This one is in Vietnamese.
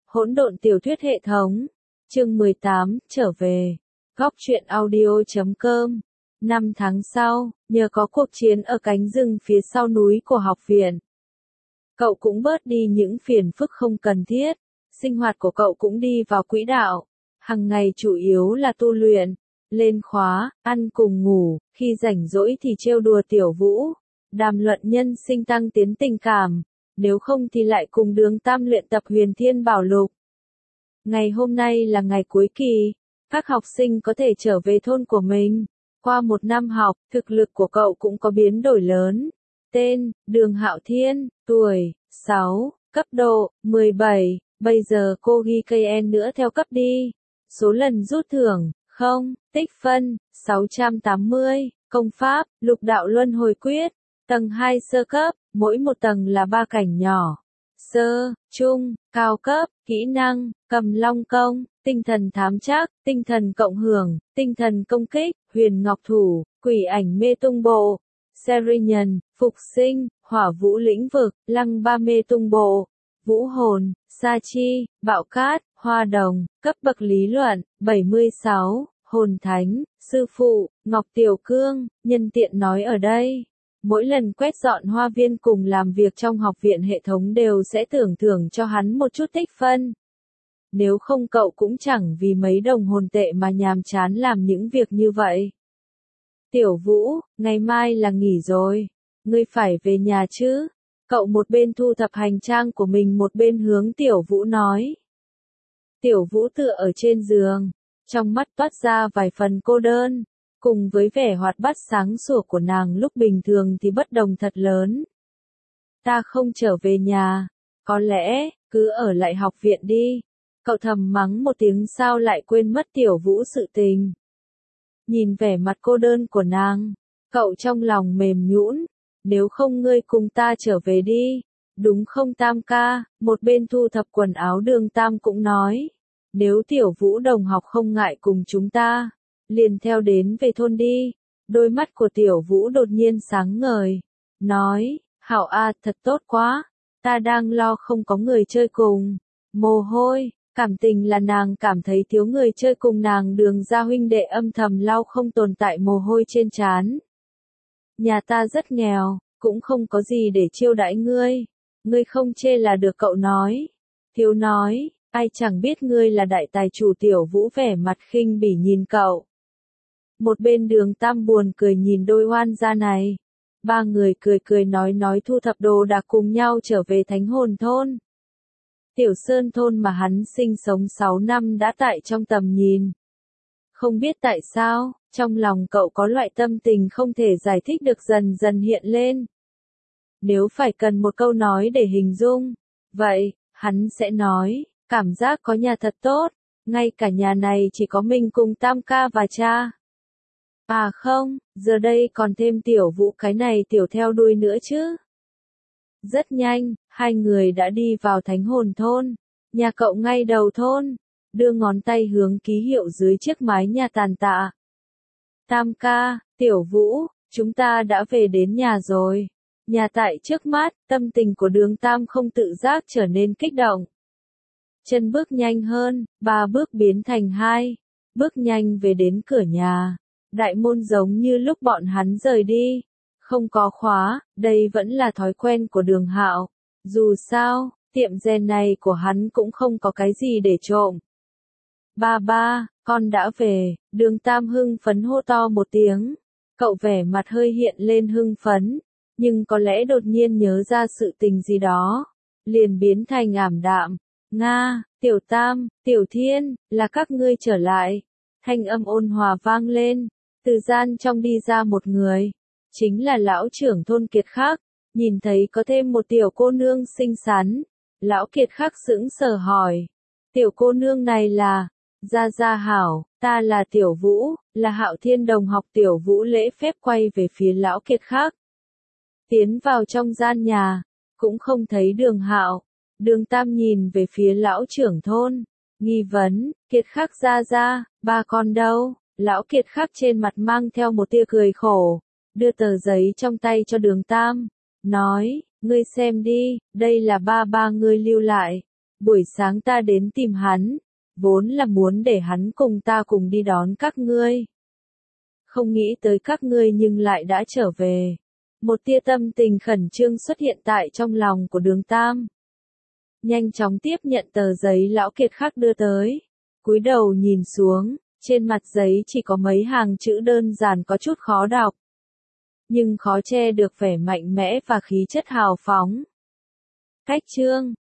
Hỗn độn tiểu thuyết hệ thống. Chương 18, trở về. Góc truyện audio.com. 5 tháng sau, nhờ có cuộc chiến ở cánh rừng phía sau núi của học viện, cậu cũng bớt đi những phiền phức không cần thiết. Sinh hoạt của cậu cũng đi vào quỹ đạo. Hằng ngày chủ yếu là tu luyện, lên khóa, ăn cùng ngủ, khi rảnh rỗi thì trêu đùa Tiểu Vũ, đàm luận nhân sinh tăng tiến tình cảm, nếu không thì lại cùng Đường Tam luyện tập Huyền Thiên Bảo Lục. Ngày hôm nay là ngày cuối kỳ, các học sinh có thể trở về thôn của mình. Qua một năm học, thực lực của cậu cũng có biến đổi lớn. Tên, Đường Hạo Thiên, tuổi, 6, cấp độ, 17, bây giờ cô ghi KN nữa theo cấp đi. Số lần rút thưởng, 0, tích phân, 680, công pháp, Lục Đạo Luân Hồi Quyết, tầng 2 sơ cấp, mỗi một tầng là 3 cảnh nhỏ. Sơ, trung, cao cấp, kỹ năng, Cầm Long Công, tinh thần thám trắc, tinh thần cộng hưởng, tinh thần công kích, Huyền Ngọc Thủ, Quỷ Ảnh Mê Tung Bộ, Serinhân, Phục Sinh, Hỏa Vũ Lĩnh Vực, Lăng Ba Mê Tung Bộ, Vũ Hồn, Sa Chi, Bạo Cát, Hoa Đồng, cấp bậc lý luận, 76, Hồn Thánh, Sư Phụ, Ngọc Tiểu Cương. Nhân tiện nói ở đây, mỗi lần quét dọn hoa viên cùng làm việc trong học viện hệ thống đều sẽ tưởng thưởng cho hắn một chút tích phân. Nếu không cậu cũng chẳng vì mấy đồng hồn tệ mà nhàm chán làm những việc như vậy. Tiểu Vũ, ngày mai là nghỉ rồi, ngươi phải về nhà chứ? Cậu một bên thu thập hành trang của mình một bên hướng Tiểu Vũ nói. Tiểu Vũ tựa ở trên giường, trong mắt toát ra vài phần cô đơn, cùng với vẻ hoạt bát sáng sủa của nàng lúc bình thường thì bất đồng thật lớn. Ta không trở về nhà, có lẽ, cứ ở lại học viện đi. Cậu thầm mắng một tiếng sao lại quên mất Tiểu Vũ sự tình. Nhìn vẻ mặt cô đơn của nàng, cậu trong lòng mềm nhũn, nếu không ngươi cùng ta trở về đi, đúng không Tam ca? Một bên thu thập quần áo Đường Tam cũng nói, nếu Tiểu Vũ đồng học không ngại cùng chúng ta, liền theo đến về thôn đi. Đôi mắt của Tiểu Vũ đột nhiên sáng ngời, nói, Hảo a, thật tốt quá, ta đang lo không có người chơi cùng. Mồ hôi, cảm tình là nàng cảm thấy thiếu người chơi cùng nàng. Đường gia huynh đệ âm thầm lau không tồn tại mồ hôi trên trán. Nhà ta rất nghèo, cũng không có gì để chiêu đãi ngươi. Ngươi không chê là được, cậu nói. Thiếu nói, ai chẳng biết ngươi là đại tài chủ. Tiểu Vũ vẻ mặt khinh bỉ nhìn cậu. Một bên Đường Tam buồn cười nhìn đôi oan gia này. Ba người cười cười nói thu thập đồ đạc cùng nhau trở về Thánh Hồn Thôn. Tiểu Sơn thôn mà hắn sinh sống 6 năm đã tại trong tầm nhìn. Không biết tại sao, trong lòng cậu có loại tâm tình không thể giải thích được dần dần hiện lên. Nếu phải cần một câu nói để hình dung, vậy, hắn sẽ nói, cảm giác có nhà thật tốt, ngay cả nhà này chỉ có mình cùng Tam ca và cha. À không, giờ đây còn thêm Tiểu Vũ cái này tiểu theo đuôi nữa chứ. Rất nhanh, hai người đã đi vào Thánh Hồn Thôn. Nhà cậu ngay đầu thôn, đưa ngón tay hướng ký hiệu dưới chiếc mái nhà tàn tạ. Tam ca, Tiểu Vũ, chúng ta đã về đến nhà rồi. Nhà tại trước mắt, tâm tình của Đường Tam không tự giác trở nên kích động. Chân bước nhanh hơn, 3 bước biến thành 2, bước nhanh về đến cửa nhà. Đại môn giống như lúc bọn hắn rời đi, không có khóa. Đây vẫn là thói quen của Đường Hạo. Dù sao, tiệm rèn này của hắn cũng không có cái gì để trộm. Ba, con đã về. Đường Tam hưng phấn hô to một tiếng. Cậu vẻ mặt hơi hiện lên hưng phấn, nhưng có lẽ đột nhiên nhớ ra sự tình gì đó, liền biến thành ảm đạm. Nga, Tiểu Tam, Tiểu Thiên, là các ngươi trở lại. Thanh âm ôn hòa vang lên, từ gian trong đi ra một người, chính là lão trưởng thôn Kiệt Khắc. Nhìn thấy có thêm một tiểu cô nương xinh xắn, lão Kiệt Khắc sững sờ hỏi, tiểu cô nương này là? Gia hảo, ta là Tiểu Vũ, là Hạo Thiên đồng học. Tiểu Vũ lễ phép quay về phía lão Kiệt Khắc. Tiến vào trong gian nhà, cũng không thấy Đường Hạo. Đường Tam nhìn về phía lão trưởng thôn, nghi vấn, Kiệt Khắc gia, ba con đâu? Lão Kiệt Khắc trên mặt mang theo một tia cười khổ, đưa tờ giấy trong tay cho Đường Tam, nói, ngươi xem đi, đây là ba ngươi lưu lại. Buổi sáng ta đến tìm hắn, vốn là muốn để hắn cùng ta cùng đi đón các ngươi. Không nghĩ tới các ngươi nhưng lại đã trở về. Một tia tâm tình khẩn trương xuất hiện tại trong lòng của Đường Tam. Nhanh chóng tiếp nhận tờ giấy lão kiệt khắc đưa tới. Cúi đầu nhìn xuống, trên mặt giấy chỉ có mấy hàng chữ đơn giản có chút khó đọc. Nhưng khó che được vẻ mạnh mẽ và khí chất hào phóng. Cách chương